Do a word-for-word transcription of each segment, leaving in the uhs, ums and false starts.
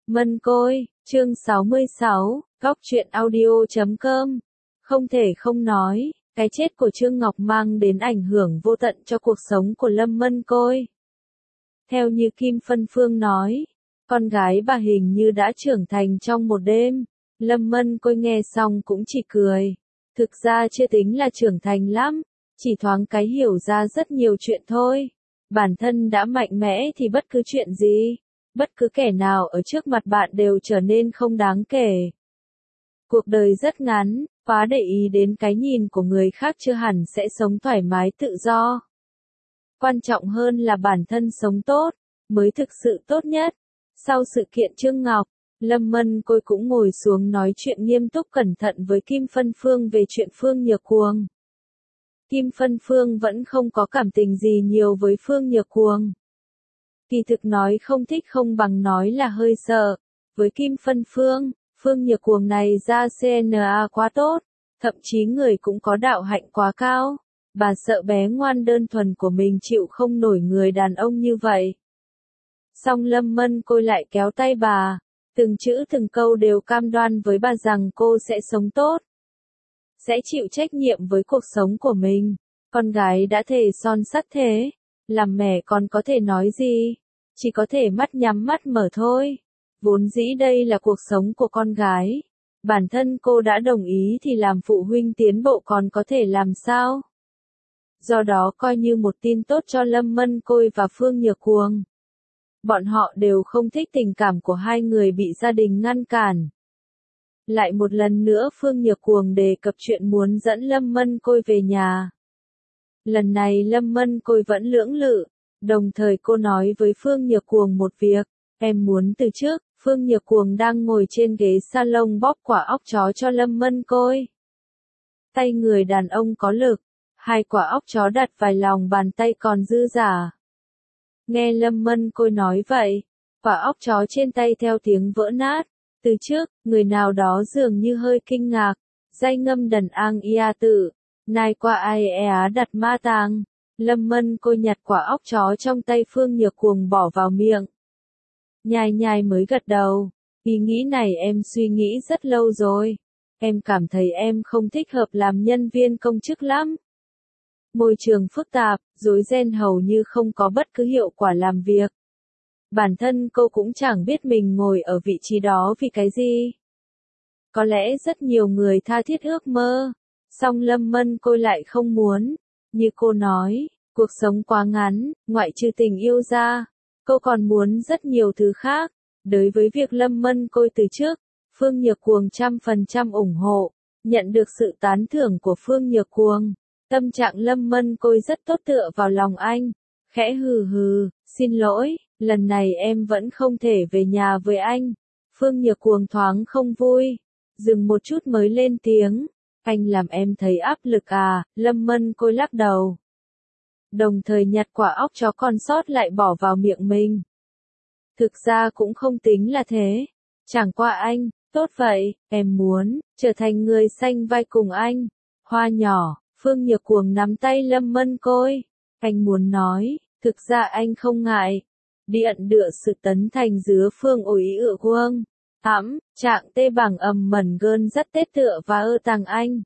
Mân Côi, chương sáu mươi sáu, góc truyện audio chấm com. Không thể không nói, cái chết của Trương Ngọc mang đến ảnh hưởng vô tận cho cuộc sống của Lâm Mân Côi. Theo như Kim Phân Phương nói, con gái bà hình như đã trưởng thành trong một đêm. Lâm Mân Côi nghe xong cũng chỉ cười. Thực ra chưa tính là trưởng thành lắm, chỉ thoáng cái hiểu ra rất nhiều chuyện thôi. Bản thân đã mạnh mẽ thì bất cứ chuyện gì, bất cứ kẻ nào ở trước mặt bạn đều trở nên không đáng kể. Cuộc đời rất ngắn, quá để ý đến cái nhìn của người khác chưa hẳn sẽ sống thoải mái tự do. Quan trọng hơn là bản thân sống tốt, mới thực sự tốt nhất. Sau sự kiện Trương Ngọc, Lâm Mân Côi cũng ngồi xuống nói chuyện nghiêm túc cẩn thận với Kim Phân Phương về chuyện Phương Nhược Cuồng. Kim Phân Phương vẫn không có cảm tình gì nhiều với Phương Nhược Cuồng. Kỳ thực nói không thích không bằng nói là hơi sợ. Với Kim Phân Phương, Phương Nhược Cuồng này ra xê en a quá tốt, thậm chí người cũng có đạo hạnh quá cao. Bà sợ bé ngoan đơn thuần của mình chịu không nổi người đàn ông như vậy. Song Lâm Mân Côi lại kéo tay bà, từng chữ từng câu đều cam đoan với bà rằng cô sẽ sống tốt, sẽ chịu trách nhiệm với cuộc sống của mình. Con gái đã thề son sắt thế, làm mẹ còn có thể nói gì, chỉ có thể mắt nhắm mắt mở thôi. Vốn dĩ đây là cuộc sống của con gái, bản thân cô đã đồng ý thì làm phụ huynh tiến bộ còn có thể làm sao. Do đó coi như một tin tốt cho Lâm Mân Côi và Phương Nhược Cuồng. Bọn họ đều không thích tình cảm của hai người bị gia đình ngăn cản. Lại một lần nữa Phương Nhược Cuồng đề cập chuyện muốn dẫn Lâm Mân Côi về nhà. Lần này Lâm Mân Côi vẫn lưỡng lự, đồng thời cô nói với Phương Nhược Cuồng một việc, em muốn từ trước. Phương Nhược Cuồng đang ngồi trên ghế salon bóp quả óc chó cho Lâm Mân Côi. Tay người đàn ông có lực, hai quả óc chó đặt vài lòng bàn tay còn dư dả. Nghe Lâm Mân Côi nói vậy, quả óc chó trên tay theo tiếng vỡ nát. Từ trước, người nào đó dường như hơi kinh ngạc, dây ngâm đần ang ia tự, nai qua ai ea đặt ma tàng. Lâm Mân Côi nhặt quả óc chó trong tay Phương Nhược Cuồng bỏ vào miệng. Nhai nhai mới gật đầu, ý nghĩ này em suy nghĩ rất lâu rồi. Em cảm thấy em không thích hợp làm nhân viên công chức lắm. Môi trường phức tạp, rối ren hầu như không có bất cứ hiệu quả làm việc. Bản thân cô cũng chẳng biết mình ngồi ở vị trí đó vì cái gì. Có lẽ rất nhiều người tha thiết ước mơ, song Lâm Mân Côi lại không muốn. Như cô nói, cuộc sống quá ngắn, ngoại trừ tình yêu ra, cô còn muốn rất nhiều thứ khác. Đối với việc Lâm Mân Côi từ trước, Phương Nhược Cuồng trăm phần trăm ủng hộ, nhận được sự tán thưởng của Phương Nhược Cuồng. Tâm trạng Lâm Mân Côi rất tốt tựa vào lòng anh, khẽ hừ hừ, xin lỗi, lần này em vẫn không thể về nhà với anh. Phương Nhược Cuồng thoáng không vui, dừng một chút mới lên tiếng, anh làm em thấy áp lực à. Lâm Mân Côi lắc đầu, đồng thời nhặt quả óc chó còn sót lại bỏ vào miệng mình. Thực ra cũng không tính là thế, chẳng qua anh, tốt vậy, em muốn trở thành người sanh vai cùng anh. Hoa nhỏ. Phương Nhược Cuồng nắm tay Lâm Mân Côi. Anh muốn nói, thực ra anh không ngại. Điện đựa sự tấn thành dứa phương ủi ựa quân. Thắm, trạng tê bằng ầm mẩn gơn rất tết tựa và ơ tàng anh.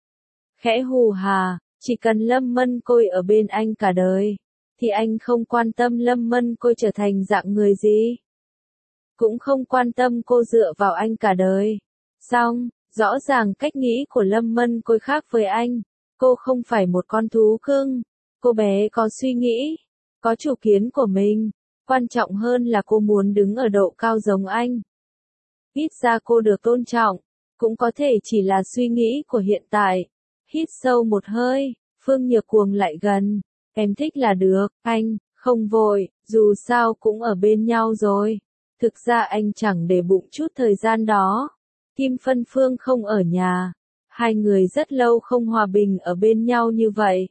Khẽ hù hà, chỉ cần Lâm Mân Côi ở bên anh cả đời, thì anh không quan tâm Lâm Mân Côi trở thành dạng người gì. Cũng không quan tâm cô dựa vào anh cả đời. Xong, rõ ràng cách nghĩ của Lâm Mân Côi khác với anh. Cô không phải một con thú cưng. Cô bé có suy nghĩ, có chủ kiến của mình. Quan trọng hơn là cô muốn đứng ở độ cao giống anh. Ít ra cô được tôn trọng, cũng có thể chỉ là suy nghĩ của hiện tại. Hít sâu một hơi, Phương Nhược Cuồng lại gần. Em thích là được, anh, không vội, dù sao cũng ở bên nhau rồi. Thực ra anh chẳng để bụng chút thời gian đó. Kim Phân Phương không ở nhà. Hai người rất lâu không hòa bình ở bên nhau như vậy.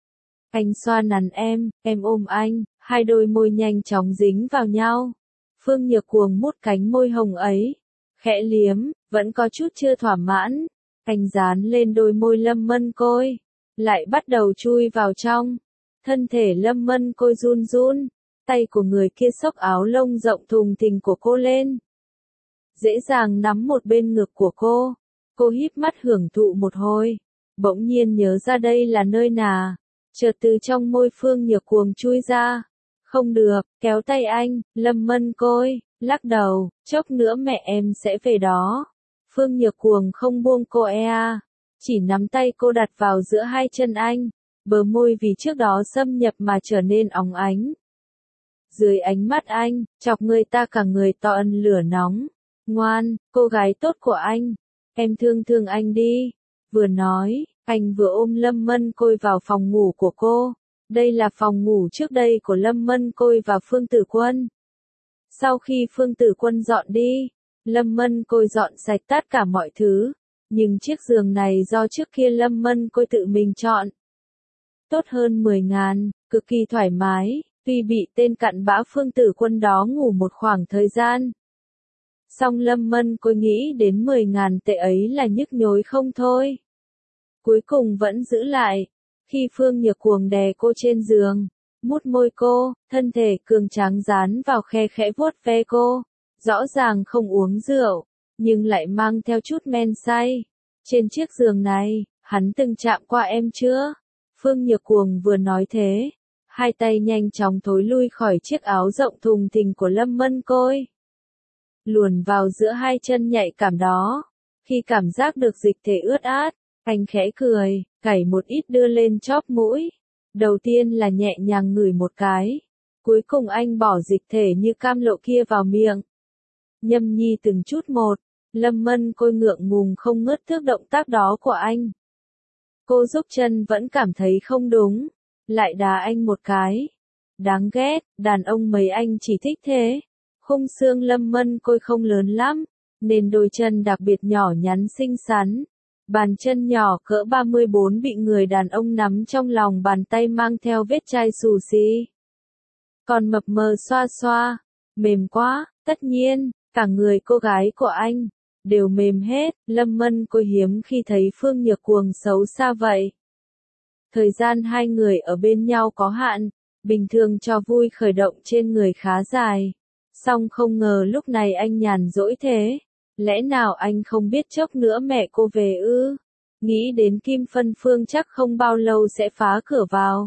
Anh xoa nắn em, em ôm anh, hai đôi môi nhanh chóng dính vào nhau. Phương Nhược Cuồng mút cánh môi hồng ấy, khẽ liếm, vẫn có chút chưa thỏa mãn. Anh dán lên đôi môi Lâm Mân Côi, lại bắt đầu chui vào trong. Thân thể Lâm Mân Côi run run, tay của người kia xốc áo lông rộng thùng thình của cô lên. dễ dàng nắm một bên ngực của cô. Cô híp mắt hưởng thụ một hồi, bỗng nhiên nhớ ra đây là nơi nào, chợt từ trong môi Phương Nhược Cuồng chui ra. Không được, kéo tay anh, Lâm Mân Côi, lắc đầu, chốc nữa mẹ em sẽ về đó. Phương Nhược Cuồng không buông cô e, chỉ nắm tay cô đặt vào giữa hai chân anh, bờ môi vì trước đó xâm nhập mà trở nên óng ánh. Dưới ánh mắt anh, chọc người ta cả người to ân lửa nóng. Ngoan, cô gái tốt của anh, em thương thương anh đi. Vừa nói, anh vừa ôm Lâm Mân Côi vào phòng ngủ của cô. Đây là phòng ngủ trước đây của Lâm Mân Côi và Phương Tử Quân. Sau khi Phương Tử Quân dọn đi, Lâm Mân Côi dọn sạch tất cả mọi thứ. Nhưng chiếc giường này do trước kia Lâm Mân Côi tự mình chọn. Tốt hơn mười ngàn, cực kỳ thoải mái, tuy bị tên cặn bã Phương Tử Quân đó ngủ một khoảng thời gian. Song Lâm Mân Côi nghĩ đến mười ngàn tệ ấy là nhức nhối không thôi. Cuối cùng vẫn giữ lại. Khi Phương Nhược Cuồng đè cô trên giường, mút môi cô, thân thể cường tráng dán vào khe khẽ vuốt ve cô. Rõ ràng không uống rượu, nhưng lại mang theo chút men say. Trên chiếc giường này, hắn từng chạm qua em chưa? Phương Nhược Cuồng vừa nói thế, hai tay nhanh chóng thối lui khỏi chiếc áo rộng thùng thình của Lâm Mân Côi. Luồn vào giữa hai chân nhạy cảm đó. Khi cảm giác được dịch thể ướt át, anh khẽ cười, cảy một ít đưa lên chóp mũi. Đầu tiên là nhẹ nhàng ngửi một cái. Cuối cùng anh bỏ dịch thể như cam lộ kia vào miệng. Nhâm nhi từng chút một, Lâm Mân Côi ngượng ngùng không ngớt thước động tác đó của anh. Cô giúp chân vẫn cảm thấy không đúng, lại đá anh một cái. Đáng ghét, đàn ông mấy anh chỉ thích thế. Khung xương Lâm Mân Côi không lớn lắm, nên đôi chân đặc biệt nhỏ nhắn xinh xắn. Bàn chân nhỏ cỡ ba mươi bốn bị người đàn ông nắm trong lòng bàn tay mang theo vết chai xù xì. Còn mập mờ xoa xoa, mềm quá, tất nhiên, cả người cô gái của anh đều mềm hết. Lâm Mân Côi hiếm khi thấy Phương Nhược Cuồng xấu xa vậy. Thời gian hai người ở bên nhau có hạn, bình thường trò vui khởi động trên người khá dài. Song không ngờ lúc này anh nhàn rỗi thế. Lẽ nào anh không biết chốc nữa mẹ cô về ư? Nghĩ đến Kim Phân Phương chắc không bao lâu sẽ phá cửa vào.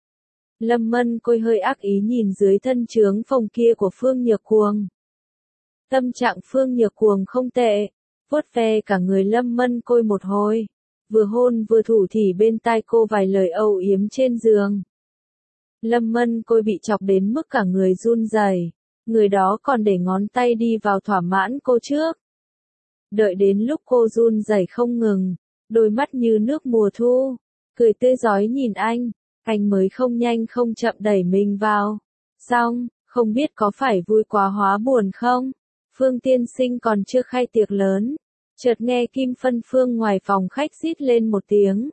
Lâm Mân Côi hơi ác ý nhìn dưới thân trướng phồng kia của Phương Nhược Cuồng. Tâm trạng Phương Nhược Cuồng không tệ, vuốt ve cả người Lâm Mân Côi một hồi, vừa hôn vừa thủ thỉ bên tai cô vài lời âu yếm trên giường. Lâm Mân Côi bị chọc đến mức cả người run rẩy, người đó còn để ngón tay đi vào thỏa mãn cô trước. Đợi đến lúc cô run rẩy không ngừng, đôi mắt như nước mùa thu, cười tươi rói nhìn anh, anh mới không nhanh không chậm đẩy mình vào. Xong, không biết có phải vui quá hóa buồn không? Phương tiên sinh còn chưa khai tiệc lớn, chợt nghe Kim Phân Phương ngoài phòng khách rít lên một tiếng.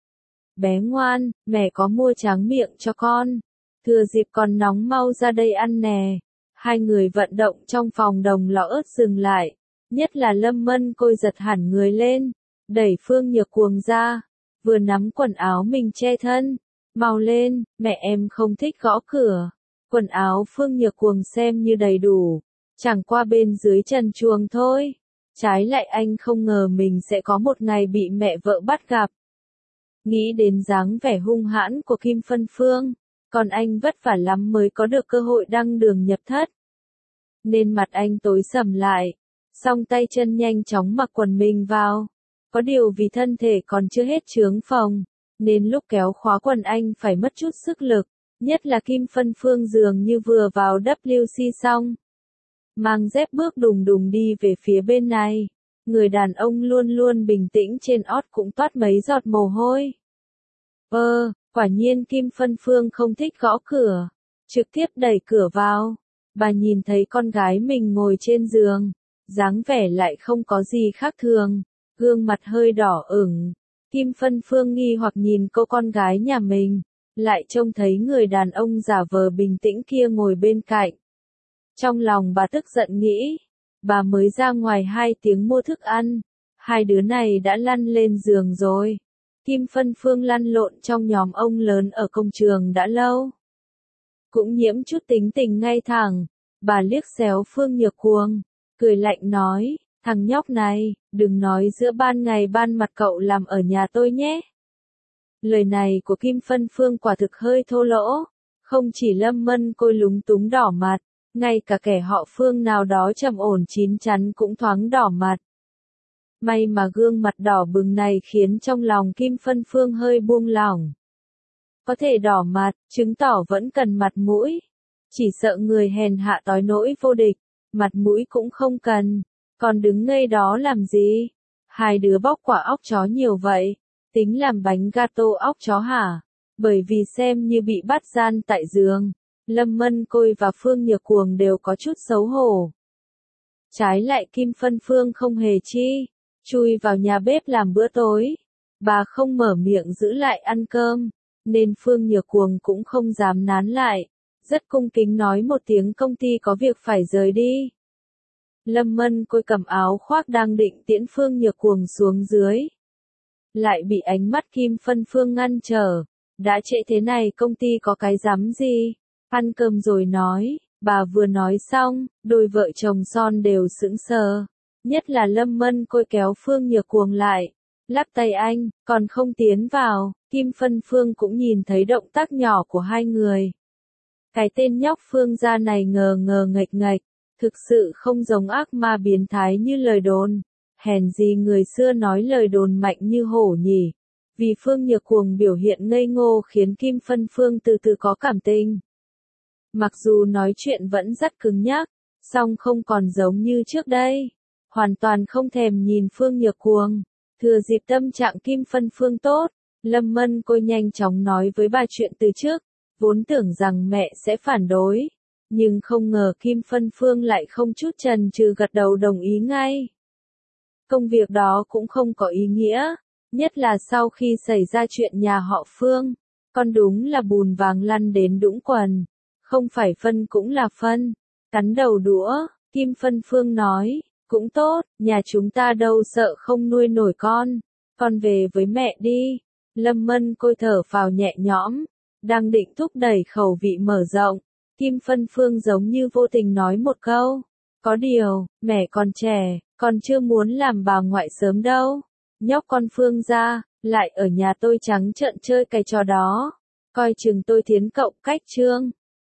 Bé ngoan, mẹ có mua tráng miệng cho con. Thừa dịp còn nóng mau ra đây ăn nè. Hai người vận động trong phòng đồng lò ớt dừng lại. Nhất là Lâm Mân Côi giật hẳn người lên, đẩy Phương Nhược Cuồng ra, vừa nắm quần áo mình che thân. Mau lên, mẹ em không thích gõ cửa. Quần áo Phương Nhược Cuồng xem như đầy đủ, chẳng qua bên dưới trần truồng thôi. Trái lại anh không ngờ mình sẽ có một ngày bị mẹ vợ bắt gặp. Nghĩ đến dáng vẻ hung hãn của Kim Phân Phương, còn anh vất vả lắm mới có được cơ hội đăng đường nhập thất. Nên mặt anh tối sầm lại, song tay chân nhanh chóng mặc quần mình vào. Có điều vì thân thể còn chưa hết chướng phồng, nên lúc kéo khóa quần anh phải mất chút sức lực, nhất là Kim Phân Phương dường như vừa vào W C xong. Mang dép bước đùng đùng đi về phía bên này. Người đàn ông luôn luôn bình tĩnh trên ót cũng toát mấy giọt mồ hôi. Ơ, quả nhiên Kim Phân Phương không thích gõ cửa, trực tiếp đẩy cửa vào. Bà nhìn thấy con gái mình ngồi trên giường, dáng vẻ lại không có gì khác thường, gương mặt hơi đỏ ửng. Kim Phân Phương nghi hoặc nhìn cô con gái nhà mình, lại trông thấy người đàn ông giả vờ bình tĩnh kia ngồi bên cạnh. Trong lòng bà tức giận nghĩ, bà mới ra ngoài hai tiếng mua thức ăn, hai đứa này đã lăn lên giường rồi. Kim Phân Phương lăn lộn trong nhóm ông lớn ở công trường đã lâu. Cũng nhiễm chút tính tình ngay thẳng, bà liếc xéo Phương Nhược Cuồng, cười lạnh nói, thằng nhóc này, đừng nói giữa ban ngày ban mặt cậu làm ở nhà tôi nhé. Lời này của Kim Phân Phương quả thực hơi thô lỗ, không chỉ Lâm Mân Côi lúng túng đỏ mặt, ngay cả kẻ họ Phương nào đó trầm ổn chín chắn cũng thoáng đỏ mặt. May mà gương mặt đỏ bừng này khiến trong lòng Kim Phân Phương hơi buông lỏng. Có thể đỏ mặt, chứng tỏ vẫn cần mặt mũi. Chỉ sợ người hèn hạ tói nỗi vô địch, mặt mũi cũng không cần. Còn đứng ngây đó làm gì? Hai đứa bóc quả óc chó nhiều vậy, tính làm bánh gato óc chó hả? Bởi vì xem như bị bắt gian tại giường, Lâm Mân Côi và Phương Nhược Cuồng đều có chút xấu hổ. Trái lại Kim Phân Phương không hề chi, chui vào nhà bếp làm bữa tối. Bà không mở miệng giữ lại ăn cơm, nên Phương Nhược Cuồng cũng không dám nán lại, rất cung kính nói một tiếng công ty có việc phải rời đi. Lâm Mân Côi cầm áo khoác đang định tiễn Phương Nhược Cuồng xuống dưới, lại bị ánh mắt Kim Phân Phương ngăn trở. Đã trễ thế này công ty có cái rắm gì? Ăn cơm rồi nói. Bà vừa nói xong, đôi vợ chồng son đều sững sờ. Nhất là Lâm Mân Côi kéo Phương Nhược Cuồng lại, lắc tay anh, còn không tiến vào. Kim Phân Phương cũng nhìn thấy động tác nhỏ của hai người. Cái tên nhóc Phương gia này ngờ ngờ nghệch nghệch, thực sự không giống ác ma biến thái như lời đồn. Hèn gì người xưa nói lời đồn mạnh như hổ nhỉ. Vì Phương Nhược Cuồng biểu hiện ngây ngô khiến Kim Phân Phương từ từ có cảm tình. Mặc dù nói chuyện vẫn rất cứng nhắc, song không còn giống như trước đây. Hoàn toàn không thèm nhìn Phương Nhược Cuồng. Thừa dịp tâm trạng Kim Phân Phương tốt, Lâm Mân Côi nhanh chóng nói với bà chuyện từ trước. Vốn tưởng rằng mẹ sẽ phản đối, nhưng không ngờ Kim Phân Phương lại không chút chần chừ gật đầu đồng ý ngay. Công việc đó cũng không có ý nghĩa, nhất là sau khi xảy ra chuyện nhà họ Phương. Con đúng là bùn vàng lăn đến đũng quần, không phải phân cũng là phân. Cắn đầu đũa, Kim Phân Phương nói, cũng tốt, nhà chúng ta đâu sợ không nuôi nổi con, con về với mẹ đi. Lâm Mân Côi thở phào nhẹ nhõm, đang định thúc đẩy khẩu vị mở rộng, Kim Phân Phương giống như vô tình nói một câu, có điều, mẹ còn trẻ, còn chưa muốn làm bà ngoại sớm đâu. Nhóc con Phương gia, lại ở nhà tôi trắng trợn chơi cái trò đó, coi chừng tôi thiến cậu cách trương.